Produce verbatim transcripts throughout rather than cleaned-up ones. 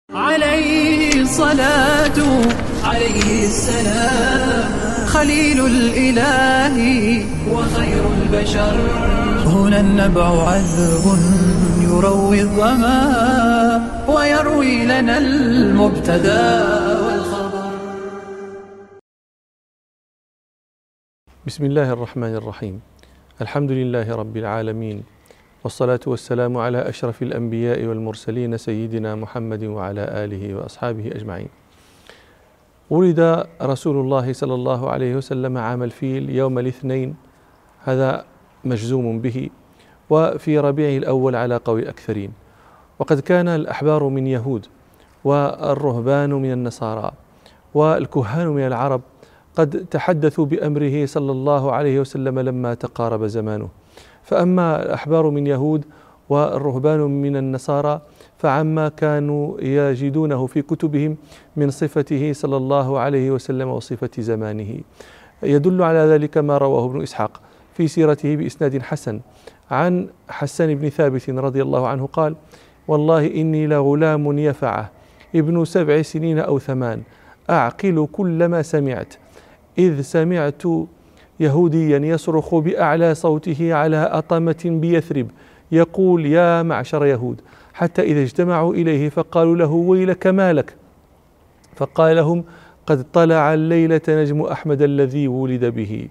عليه الصلاة عليه السلام خليل الإله وخير البشر. هنا النبع عذب يروي الظما ويروي لنا المبتدى والخبر. بسم الله الرحمن الرحيم. الحمد لله رب العالمين، والصلاة والسلام على أشرف الأنبياء والمرسلين سيدنا محمد وعلى آله وأصحابه أجمعين. ولد رسول الله صلى الله عليه وسلم عام الفيل يوم الاثنين، هذا مجزوم به، وفي ربيع الأول على قول الأكثرين. وقد كان الأحبار من يهود والرهبان من النصارى والكهان من العرب قد تحدثوا بأمره صلى الله عليه وسلم لما تقارب زمانه. فأما الأحبار من يهود والرهبان من النصارى فعما كانوا يجدونه في كتبهم من صفته صلى الله عليه وسلم وصفة زمانه. يدل على ذلك ما رواه ابن إسحاق في سيرته بإسناد حسن عن حسان بن ثابت رضي الله عنه قال: والله إني لغلام يفعه ابن سبع سنين أو ثمان، أعقل كل ما سمعت، إذ سمعت يهوديا يصرخ بأعلى صوته على أطمة بيثرب يقول: يا معشر يهود، حتى إذا اجتمعوا إليه فقالوا له: ويلك ما لك؟ فقال لهم: قد طلع الليلة نجم أحمد الذي ولد به.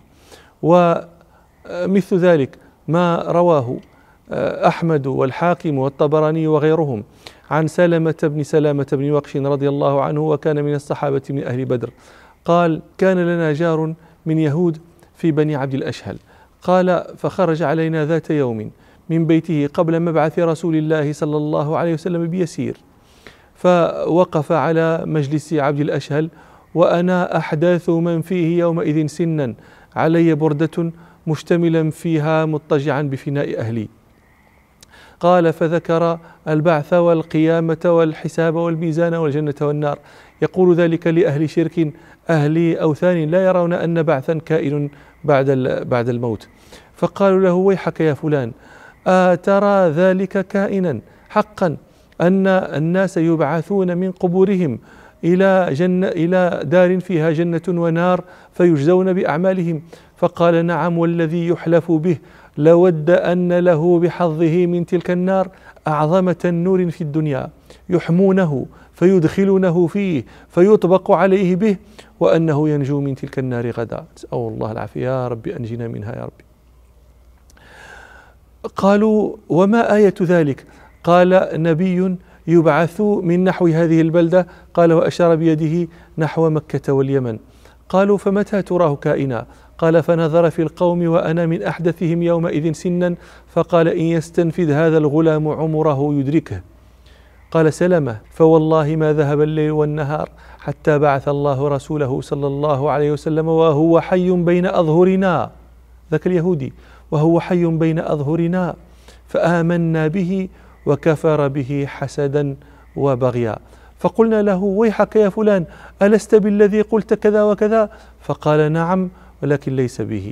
ومثل ذلك ما رواه أحمد والحاكم والطبراني وغيرهم عن سلمة بن سلامة بن وقش رضي الله عنه، وكان من الصحابة من أهل بدر، قال: كان لنا جار من يهود في بني عبد الأشهل، قال: فخرج علينا ذات يوم من بيته قبل مبعث رسول الله صلى الله عليه وسلم بيسير، فوقف على مجلس عبد الأشهل وأنا أحداث من فيه يومئذ سنا، علي بردة مشتملا فيها مضطجعا بفناء أهلي. قال: فذكر البعث والقيامة والحساب والميزان والجنة والنار، يقول ذلك لأهل شرك أهل أوثان لا يرون أن بعثا كائن بعد بعد الموت. فقالوا له: ويحك يا فلان، أترى ذلك كائنا حقا أن الناس يبعثون من قبورهم إلى جنة إلى دار فيها جنة ونار فيجزون بأعمالهم؟ فقال: نعم، والذي يحلف به لود أن له بحظه من تلك النار أعظم تنور في الدنيا يحمونه فيدخلونه فيه فيطبق عليه به، وأنه ينجو من تلك النار غدا. أسأل الله العافية، يا رب أنجنا منها يا رب. قالوا: وما آية ذلك؟ قال: نبي يبعث من نحو هذه البلدة، قال وأشار بيده نحو مكة واليمن. قالوا: فمتى تراه كائنا؟ قال: فنظر في القوم وأنا من أحدثهم يومئذ سنا، فقال: إن يستنفذ هذا الغلام عمره يدركه. قال سلمة: فوالله ما ذهب الليل والنهار حتى بعث الله رسوله صلى الله عليه وسلم وهو حي بين أظهرنا، ذاك اليهودي، وهو حي بين أظهرنا، فآمنا به وكفر به حسدا وبغيا. فقلنا له: ويحك يا فلان، ألست بالذي قلت كذا وكذا؟ فقال: نعم، ولكن ليس به.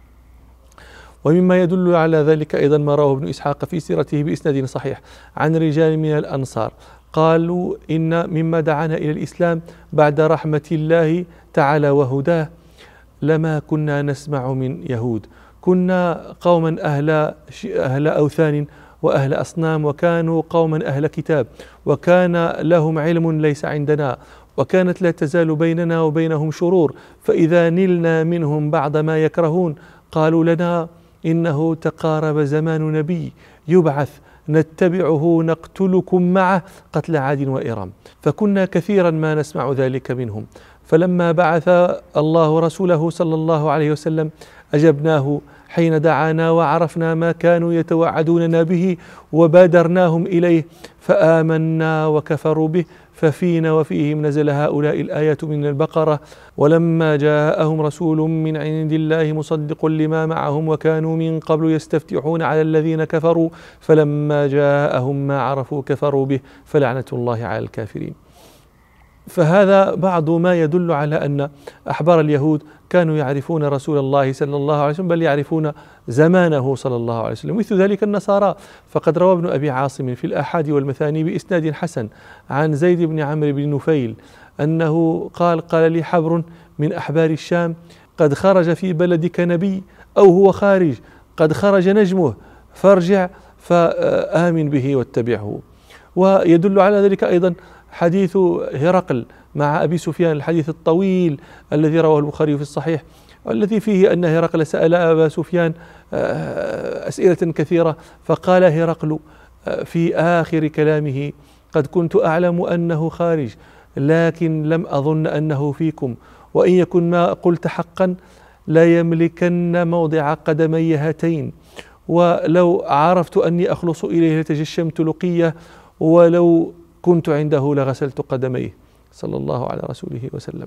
ومما يدل على ذلك أيضا ما رواه ابن إسحاق في سيرته بإسناد صحيح عن رجال من الأنصار قالوا: إن مما دعانا إلى الإسلام بعد رحمة الله تعالى وهداه لما كنا نسمع من يهود، كنا قوما أهل, أهل أوثان وأهل أصنام، وكانوا قوما أهل كتاب، وكان لهم علم ليس عندنا، وكانت لا تزال بيننا وبينهم شرور، فإذا نلنا منهم بعض ما يكرهون قالوا لنا: إنه تقارب زمان نبي يبعث نتبعه نقتلكم معه قتل عاد وإرم. فكنا كثيرا ما نسمع ذلك منهم، فلما بعث الله رسوله صلى الله عليه وسلم أجبناه حين دعانا، وعرفنا ما كانوا يتوعدوننا به وبادرناهم إليه، فآمنا وكفروا به، ففينا وفيهم نزل هؤلاء الآيات من البقرة: ولما جاءهم رسول من عند الله مصدق لما معهم وكانوا من قبل يستفتحون على الذين كفروا فلما جاءهم ما عرفوا كفروا به فلعنة الله على الكافرين. فهذا بعض ما يدل على أن أحبار اليهود كانوا يعرفون رسول الله صلى الله عليه وسلم، بل يعرفون زمانه صلى الله عليه وسلم. مثل ذلك النصارى، فقد روى ابن أبي عاصم في الآحاد والمثاني بإسناد حسن عن زيد بن عمرو بن نفيل أنه قال قال لي حبر من أحبار الشام: قد خرج في بلدك نبي، أو هو خارج، قد خرج نجمه، فارجع فآمن به واتبعه. ويدل على ذلك أيضا حديث هرقل مع أبي سفيان، الحديث الطويل الذي رواه البخاري في الصحيح، والذي فيه أن هرقل سأل أبا سفيان أسئلة كثيرة، فقال هرقل في آخر كلامه: قد كنت أعلم أنه خارج، لكن لم أظن أنه فيكم، وإن يكن ما قلت حقا لا يملكن موضع قدمي هاتين، ولو عرفت أني أخلص إليه لتجشمت لقيه، ولو كنت عنده لغسلت قدميه، صلى الله على رسوله وسلم.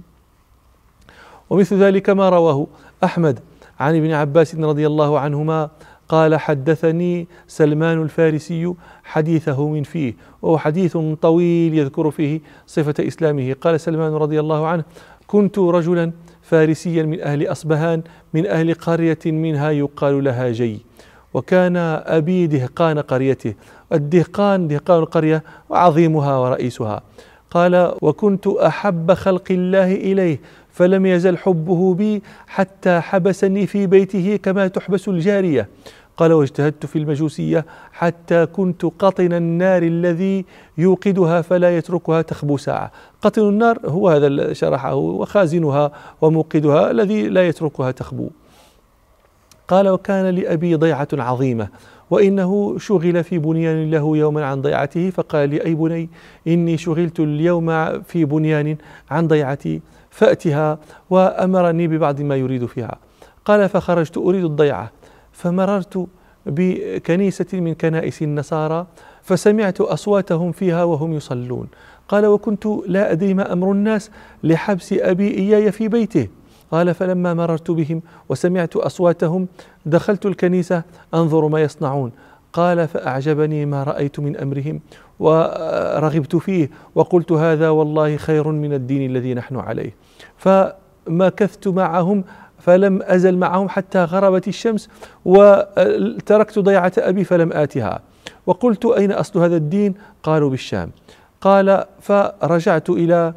ومثل ذلك ما رواه أحمد عن ابن عباس رضي الله عنهما قال: حدثني سلمان الفارسي حديثه من فيه، وهو حديث طويل يذكر فيه صفة إسلامه. قال سلمان رضي الله عنه: كنت رجلا فارسيا من أهل أصبهان، من أهل قرية منها يقال لها جي، وكان أبي دهقان قريته. الدهقان دهقان القرية وعظيمها ورئيسها. قال: وكنت أحب خلق الله إليه، فلم يزل حبه بي حتى حبسني في بيته كما تحبس الجارية. قال: واجتهدت في المجوسية حتى كنت قطن النار الذي يوقدها فلا يتركها تخبو ساعة. قطن النار هو هذا شرحه، وخازنها وموقدها الذي لا يتركها تخبو. قال: وكان لأبي ضيعة عظيمة، وإنه شغل في بنيان له يوما عن ضيعته، فقال لي: أي بني، إني شغلت اليوم في بنيان عن ضيعتي، فأتها، وأمرني ببعض ما يريد فيها. قال: فخرجت أريد الضيعة، فمررت بكنيسة من كنائس النصارى، فسمعت أصواتهم فيها وهم يصلون. قال: وكنت لا أدري ما أمر الناس لحبس أبي إياي في بيته. قال: فلما مررت بهم وسمعت أصواتهم دخلت الكنيسة أنظر ما يصنعون. قال: فأعجبني ما رأيت من أمرهم ورغبت فيه، وقلت: هذا والله خير من الدين الذي نحن عليه. فمكثت معهم فلم أزل معهم حتى غربت الشمس، وتركت ضيعة أبي فلم آتها، وقلت: أين أصل هذا الدين؟ قالوا: بالشام. قال: فرجعت إلى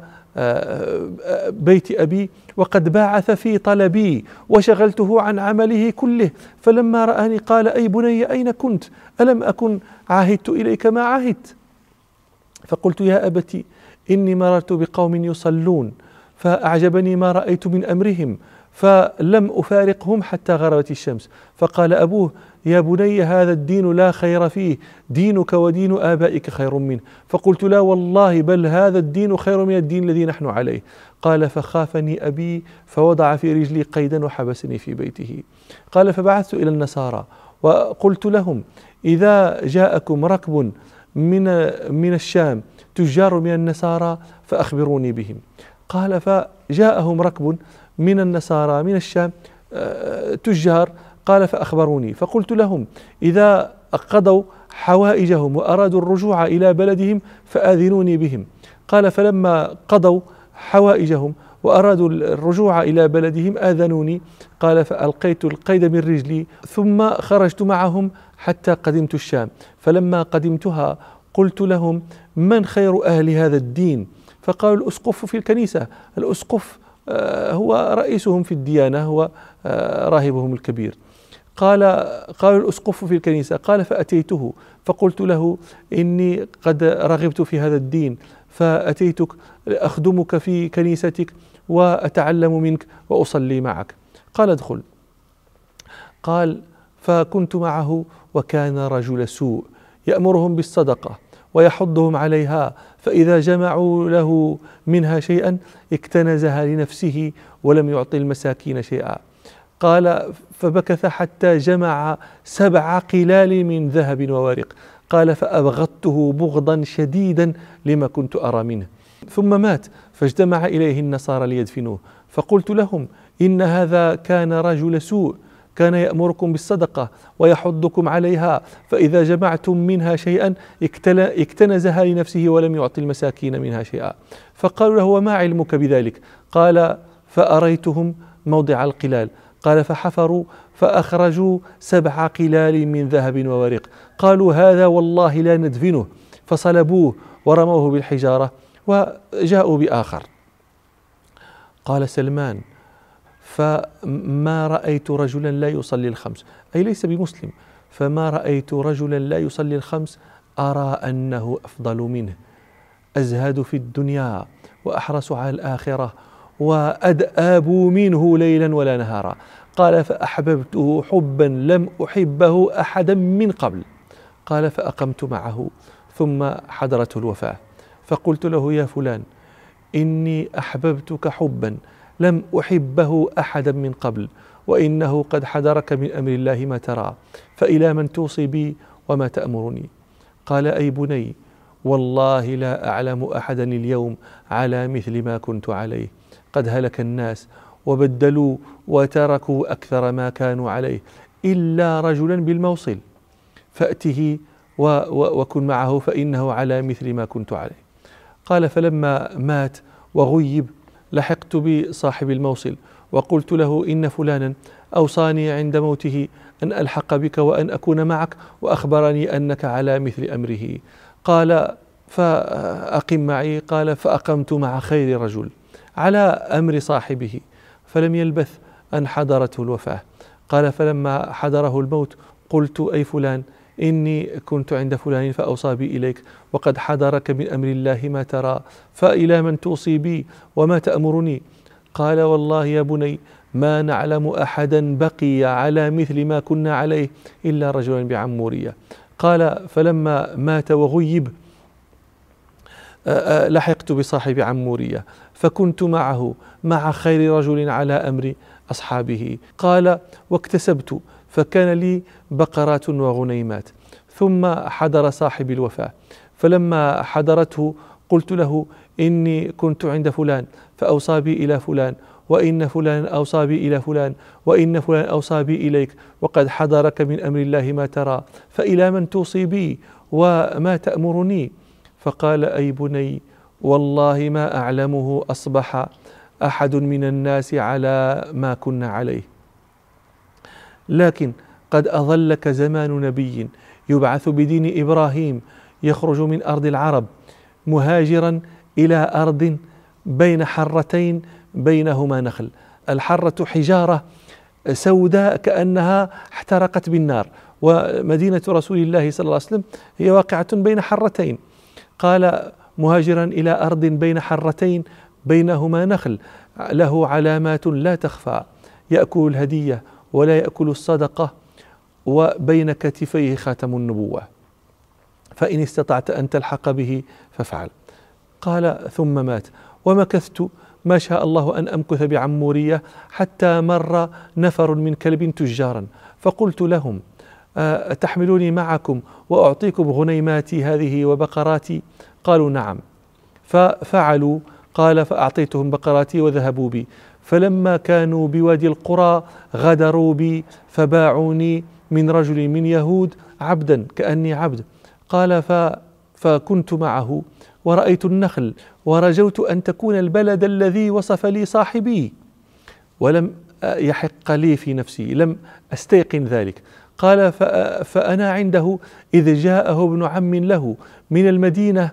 بيت أبي وقد باعث في طلبي وشغلته عن عمله كله، فلما رآني قال: أي بني، أين كنت؟ ألم أكن عاهدت إليك ما عاهدت؟ فقلت: يا أبتي، إني مررت بقوم يصلون فأعجبني ما رأيت من أمرهم، فلم أفارقهم حتى غربت الشمس. فقال أبوه: يا بني، هذا الدين لا خير فيه، دينك ودين آبائك خير منه. فقلت: لا والله، بل هذا الدين خير من الدين الذي نحن عليه. قال: فخافني أبي فوضع في رجلي قيدا وحبسني في بيته. قال: فبعثت إلى النصارى وقلت لهم: إذا جاءكم ركب من من الشام تجار من النصارى فأخبروني بهم. قال: فجاءهم ركب من النصارى من الشام تجار، قال: فأخبروني، فقلت لهم: إذا قضوا حوائجهم وأرادوا الرجوع إلى بلدهم فآذنوني بهم. قال: فلما قضوا حوائجهم وأرادوا الرجوع إلى بلدهم آذنوني. قال: فألقيت القيد من رجلي ثم خرجت معهم حتى قدمت الشام. فلما قدمتها قلت لهم: من خير أهل هذا الدين؟ فقالوا: الأسقف في الكنيسة. الأسقف هو رئيسهم في الديانة، هو راهبهم الكبير. قال قالوا: الأسقف في الكنيسة. قال: فأتيته فقلت له: إني قد رغبت في هذا الدين، فأتيتك أخدمك في كنيستك وأتعلم منك وأصلي معك. قال: ادخل. قال: فكنت معه، وكان رجل سوء، يأمرهم بالصدقة ويحضهم عليها، فإذا جمعوا له منها شيئا اكتنزها لنفسه ولم يعطي المساكين شيئا. قال: فبكث حتى جمع سبع قلال من ذهب وورق. قال: فأبغضته بغضا شديدا لما كنت أرى منه. ثم مات، فاجتمع إليه النصارى ليدفنوه، فقلت لهم: إن هذا كان رجل سوء، كان يأمركم بالصدقة ويحضكم عليها، فإذا جمعتم منها شيئا اكتنزها لنفسه ولم يعطي المساكين منها شيئا. فقالوا له: وما علمك بذلك؟ قال: فأريتهم موضع القلال. قال: فحفروا فأخرجوا سبع قلال من ذهب وورق. قالوا: هذا والله لا ندفنه. فصلبوه ورموه بالحجارة وجاءوا بآخر. قال سلمان: فما رأيت رجلا لا يصلي الخمس، أي ليس بمسلم، فما رأيت رجلا لا يصلي الخمس أرى أنه أفضل منه، أزهد في الدنيا وأحرص على الآخرة وأدأب منه ليلا ولا نهارا. قال: فأحببته حبا لم أحبه أحدا من قبل. قال: فأقمت معه ثم حضرته الوفاة، فقلت له: يا فلان، إني أحببتك حبا لم أحبه أحدا من قبل، وإنه قد حضرك من أمر الله ما ترى، فإلى من توصي بي وما تأمرني؟ قال: أي بني، والله لا أعلم أحدا اليوم على مثل ما كنت عليه، قد هلك الناس وبدلوا وتركوا أكثر ما كانوا عليه إلا رجلا بالموصل، فأته وكن معه فإنه على مثل ما كنت عليه. قال: فلما مات وغيب لحقت بصاحب الموصل وقلت له: إن فلانا أوصاني عند موته أن ألحق بك وأن أكون معك، وأخبرني أنك على مثل أمره. قال: فأقم معي. قال: فأقمت مع خير رجل على أمر صاحبه، فلم يلبث أن حضرته الوفاة. قال: فلما حضره الموت قلت: أي فلان، إني كنت عند فلان فأوصى بي إليك، وقد حضرك من أمر الله ما ترى، فإلى من توصي بي وما تأمرني؟ قال: والله يا بني ما نعلم أحدا بقي على مثل ما كنا عليه إلا رجلا بعمورية. قال: فلما مات وغيب لحقت بصاحب عمورية فكنت معه مع خير رجل على أمر أصحابه. قال: واكتسبت فكان لي بقرات وغنيمات. ثم حضر صاحب الوفاة، فلما حضرته قلت له: إني كنت عند فلان فأوصى بي إلى فلان، وإن فلان أوصى بي إلى فلان، وإن فلان أوصى بي إليك، وقد حضرك من أمر الله ما ترى، فإلى من توصي بي وما تأمرني؟ فقال: أي بني، والله ما أعلمه أصبح أحد من الناس على ما كنا عليه، لكن قد أظلك زمان نبي يبعث بدين إبراهيم يخرج من أرض العرب مهاجرا إلى أرض بين حرتين بينهما نخل. الحرة حجارة سوداء كأنها احترقت بالنار، ومدينة رسول الله صلى الله عليه وسلم هي واقعة بين حرتين. قال: مهاجرا إلى أرض بين حرتين بينهما نخل له علامات لا تخفى، يأكل الهدية ولا يأكل الصدقة، وبين كتفيه خاتم النبوة، فإن استطعت أن تلحق به فافعل. قال: ثم مات، ومكثت ما شاء الله أن أمكث بعمورية حتى مر نفر من كلب تجارا، فقلت لهم: أتحملوني معكم وأعطيكم غنيماتي هذه وبقراتي؟ قالوا: نعم. ففعلوا. قال: فأعطيتهم بقراتي وذهبوا بي، فلما كانوا بوادي القرى غدروا بي فباعوني من رجل من يهود عبدا كأني عبد. قال: فكنت معه ورأيت النخل ورجوت أن تكون البلد الذي وصف لي صاحبي، ولم يحق لي في نفسي، لم أستيقن ذلك. قال: فأنا عنده إذ جاءه ابن عم له من المدينة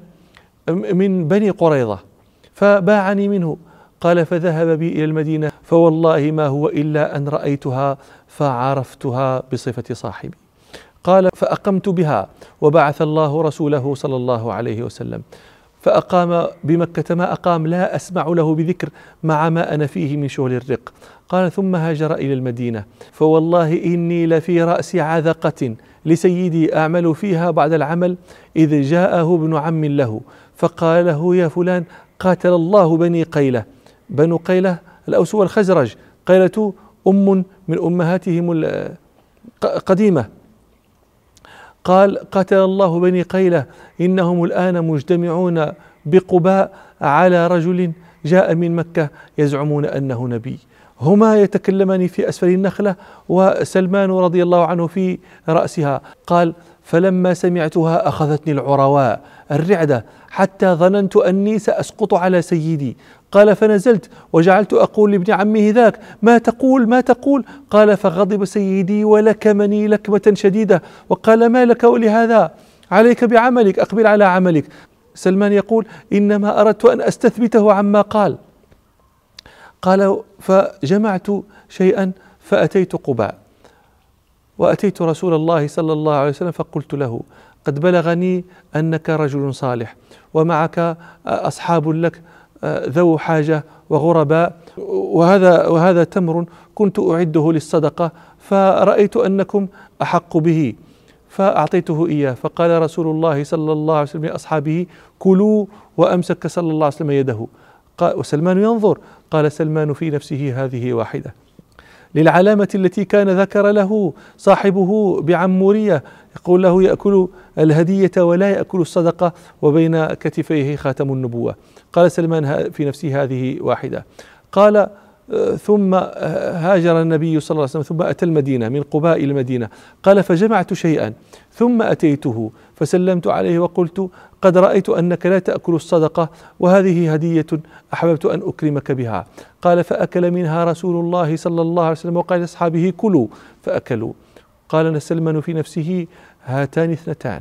من بني قريظة فباعني منه. قال: فذهب بي إلى المدينة فوالله ما هو إلا أن رأيتها فعرفتها بصفة صاحبي. قال: فأقمت بها وبعث الله رسوله صلى الله عليه وسلم فأقام بمكة ما أقام لا أسمع له بذكر مع ما أنا فيه من شغل الرق. قال: ثم هاجر إلى المدينة، فوالله إني لفي رأس عذقة لسيدي أعمل فيها بعد العمل إذ جاءه ابن عم له فقال له: يا فلان، قاتل الله بني قيلة. بنو قيلة الأوس والخزرج، قيلة أم من أمهاتهم القديمة. قال: قاتل الله بني قيلة، إنهم الآن مجتمعون بقباء على رجل جاء من مكة يزعمون أنه نبي، هما يتكلمان في أسفل النخلة وسلمان رضي الله عنه في رأسها. قال: فلما سمعتها أخذتني العرواء الرعدة حتى ظننت أني سأسقط على سيدي. قال: فنزلت وجعلت أقول لابن عمه ذاك: ما تقول ما تقول؟ قال: فغضب سيدي ولكمني لكمة شديدة وقال: ما لك ولهذا؟ عليك بعملك، أقبل على عملك. سلمان يقول: إنما أردت أن أستثبته عما قال. قال: فجمعت شيئا فأتيت قباء وأتيت رسول الله صلى الله عليه وسلم فقلت له: قد بلغني أنك رجل صالح ومعك أصحاب لك ذو حاجة وغرباء، وهذا وهذا تمر كنت أعده للصدقة، فرأيت أنكم أحق به فأعطيته إياه. فقال رسول الله صلى الله عليه وسلم لأصحابه: كلوا، وأمسك صلى الله عليه وسلم يده. وسلمان ينظر. قال سلمان في نفسه: هذه واحدة للعلامة التي كان ذكر له صاحبه بعمورية، يقول له: يأكل الهدية ولا يأكل الصدقة، وبين كتفيه خاتم النبوة. قال سلمان في نفسه: هذه واحدة. قال: ثم هاجر النبي صلى الله عليه وسلم ثم أتى المدينة من قباء إلى المدينة. قال: فجمعت شيئا ثم أتيته فسلمت عليه وقلت: قد رأيت أنك لا تأكل الصدقة، وهذه هدية أحببت أن أكرمك بها. قال: فأكل منها رسول الله صلى الله عليه وسلم وقال لأصحابه: كلوا، فأكلوا. قال سلمان في نفسه: هاتان اثنتان.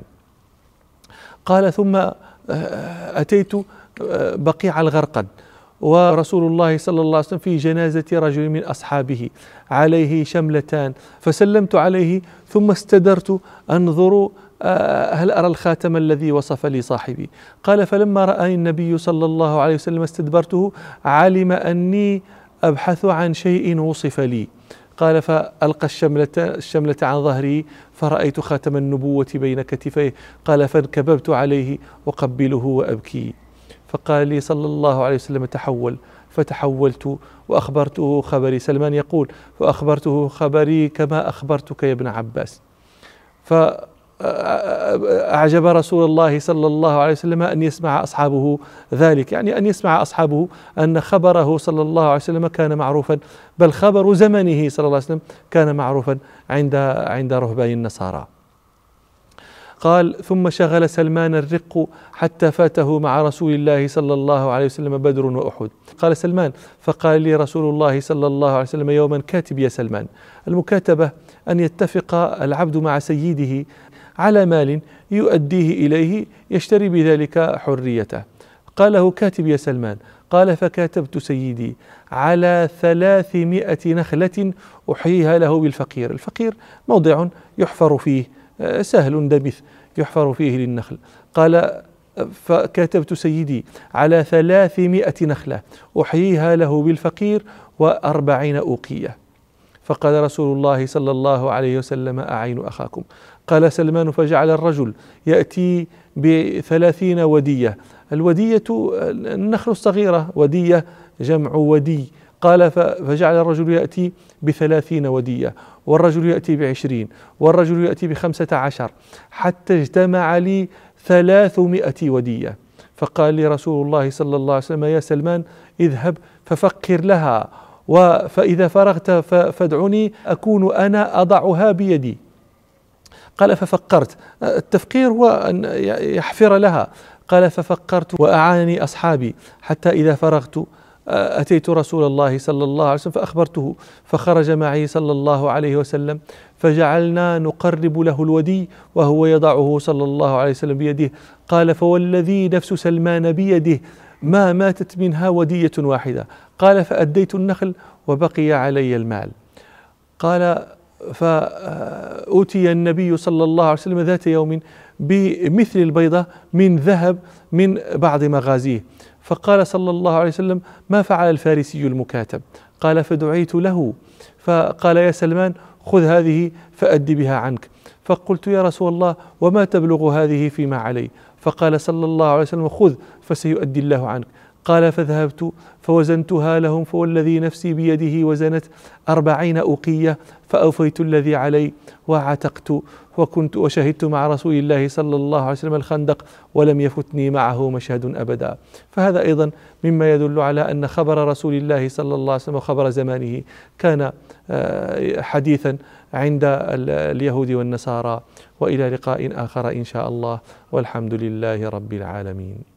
قال: ثم أتيت بقيع الغرقد ورسول الله صلى الله عليه وسلم في جنازة رجل من أصحابه عليه شملتان، فسلمت عليه ثم استدرت أنظر هل أرى الخاتم الذي وصف لي صاحبي. قال: فلما رآني النبي صلى الله عليه وسلم استدبرته علم أني أبحث عن شيء وصف لي. قال: فألقى الشملة, الشملة عن ظهري فرأيت خاتم النبوة بين كتفيه. قال: فانكببت عليه وقبله وأبكي. فقال لي صلى الله عليه وسلم: تحول. فتحولت وأخبرته خبري. سلمان يقول: فأخبرته خبري كما أخبرتك يا ابن عباس. فأعجب رسول الله صلى الله عليه وسلم أن يسمع أصحابه ذلك، يعني أن يسمع أصحابه أن خبره صلى الله عليه وسلم كان معروفا، بل خبر زمنه صلى الله عليه وسلم كان معروفا عند عند رهبان النصارى. قال: ثم شغل سلمان الرق حتى فاته مع رسول الله صلى الله عليه وسلم بدر وأحد. قال سلمان: فقال لي رسول الله صلى الله عليه وسلم يوما: كاتب يا سلمان. المكاتبة أن يتفق العبد مع سيده على مال يؤديه إليه يشتري بذلك حريته. قال له: كاتب يا سلمان. قال: فكاتبت سيدي على ثلاثمائة نخلة أحييها له بالفقير. الفقير موضع يحفر فيه، سهل دمث يحفر فيه للنخل. قال: فكاتبت سيدي على ثلاثمائة نخلة أحييها له بالفقير وأربعين أوقية. فقال رسول الله صلى الله عليه وسلم: أعين أخاكم. قال سلمان: فجعل الرجل يأتي بثلاثين ودية. الودية النخل الصغيرة، ودية جمع ودي. قال: فجعل الرجل يأتي بثلاثين ودية، والرجل يأتي بعشرين، والرجل يأتي بخمسة عشر، حتى اجتمع لي ثلاثمائة ودية. فقال لي رسول الله صلى الله عليه وسلم: يا سلمان، اذهب ففكر لها، فإذا فرغت فادعني أكون أنا أضعها بيدي. قال: ففكرت. التفكير هو أن يحفر لها. قال: ففكرت وأعانني أصحابي حتى إذا فرغت أتيت رسول الله صلى الله عليه وسلم فأخبرته، فخرج معي صلى الله عليه وسلم، فجعلنا نقرب له الودي وهو يضعه صلى الله عليه وسلم بيده. قال: فوالذي نفس سلمان بيده ما ماتت منها ودية واحدة. قال: فأديت النخل وبقي علي المال. قال: فأوتي النبي صلى الله عليه وسلم ذات يوم بمثل البيضة من ذهب من بعض مغازيه. فقال صلى الله عليه وسلم: ما فعل الفارسي المكاتب؟ قال: فدعيت له، فقال: يا سلمان، خذ هذه فأد بها عنك. فقلت: يا رسول الله، وما تبلغ هذه فيما علي؟ فقال صلى الله عليه وسلم: خذ فسيؤدي الله عنك. قال فذهبت فوزنتها لهم فوالذي نفسي بيده وزنت أربعين أوقية فأوفيت الذي علي وعتقت وكنت وشهدت مع رسول الله صلى الله عليه وسلم الخندق ولم يفتني معه مشهد أبدا. فهذا أيضا مما يدل على أن خبر رسول الله صلى الله عليه وسلم وخبر زمانه كان حديثا عند اليهود والنصارى. وإلى لقاء آخر إن شاء الله، والحمد لله رب العالمين.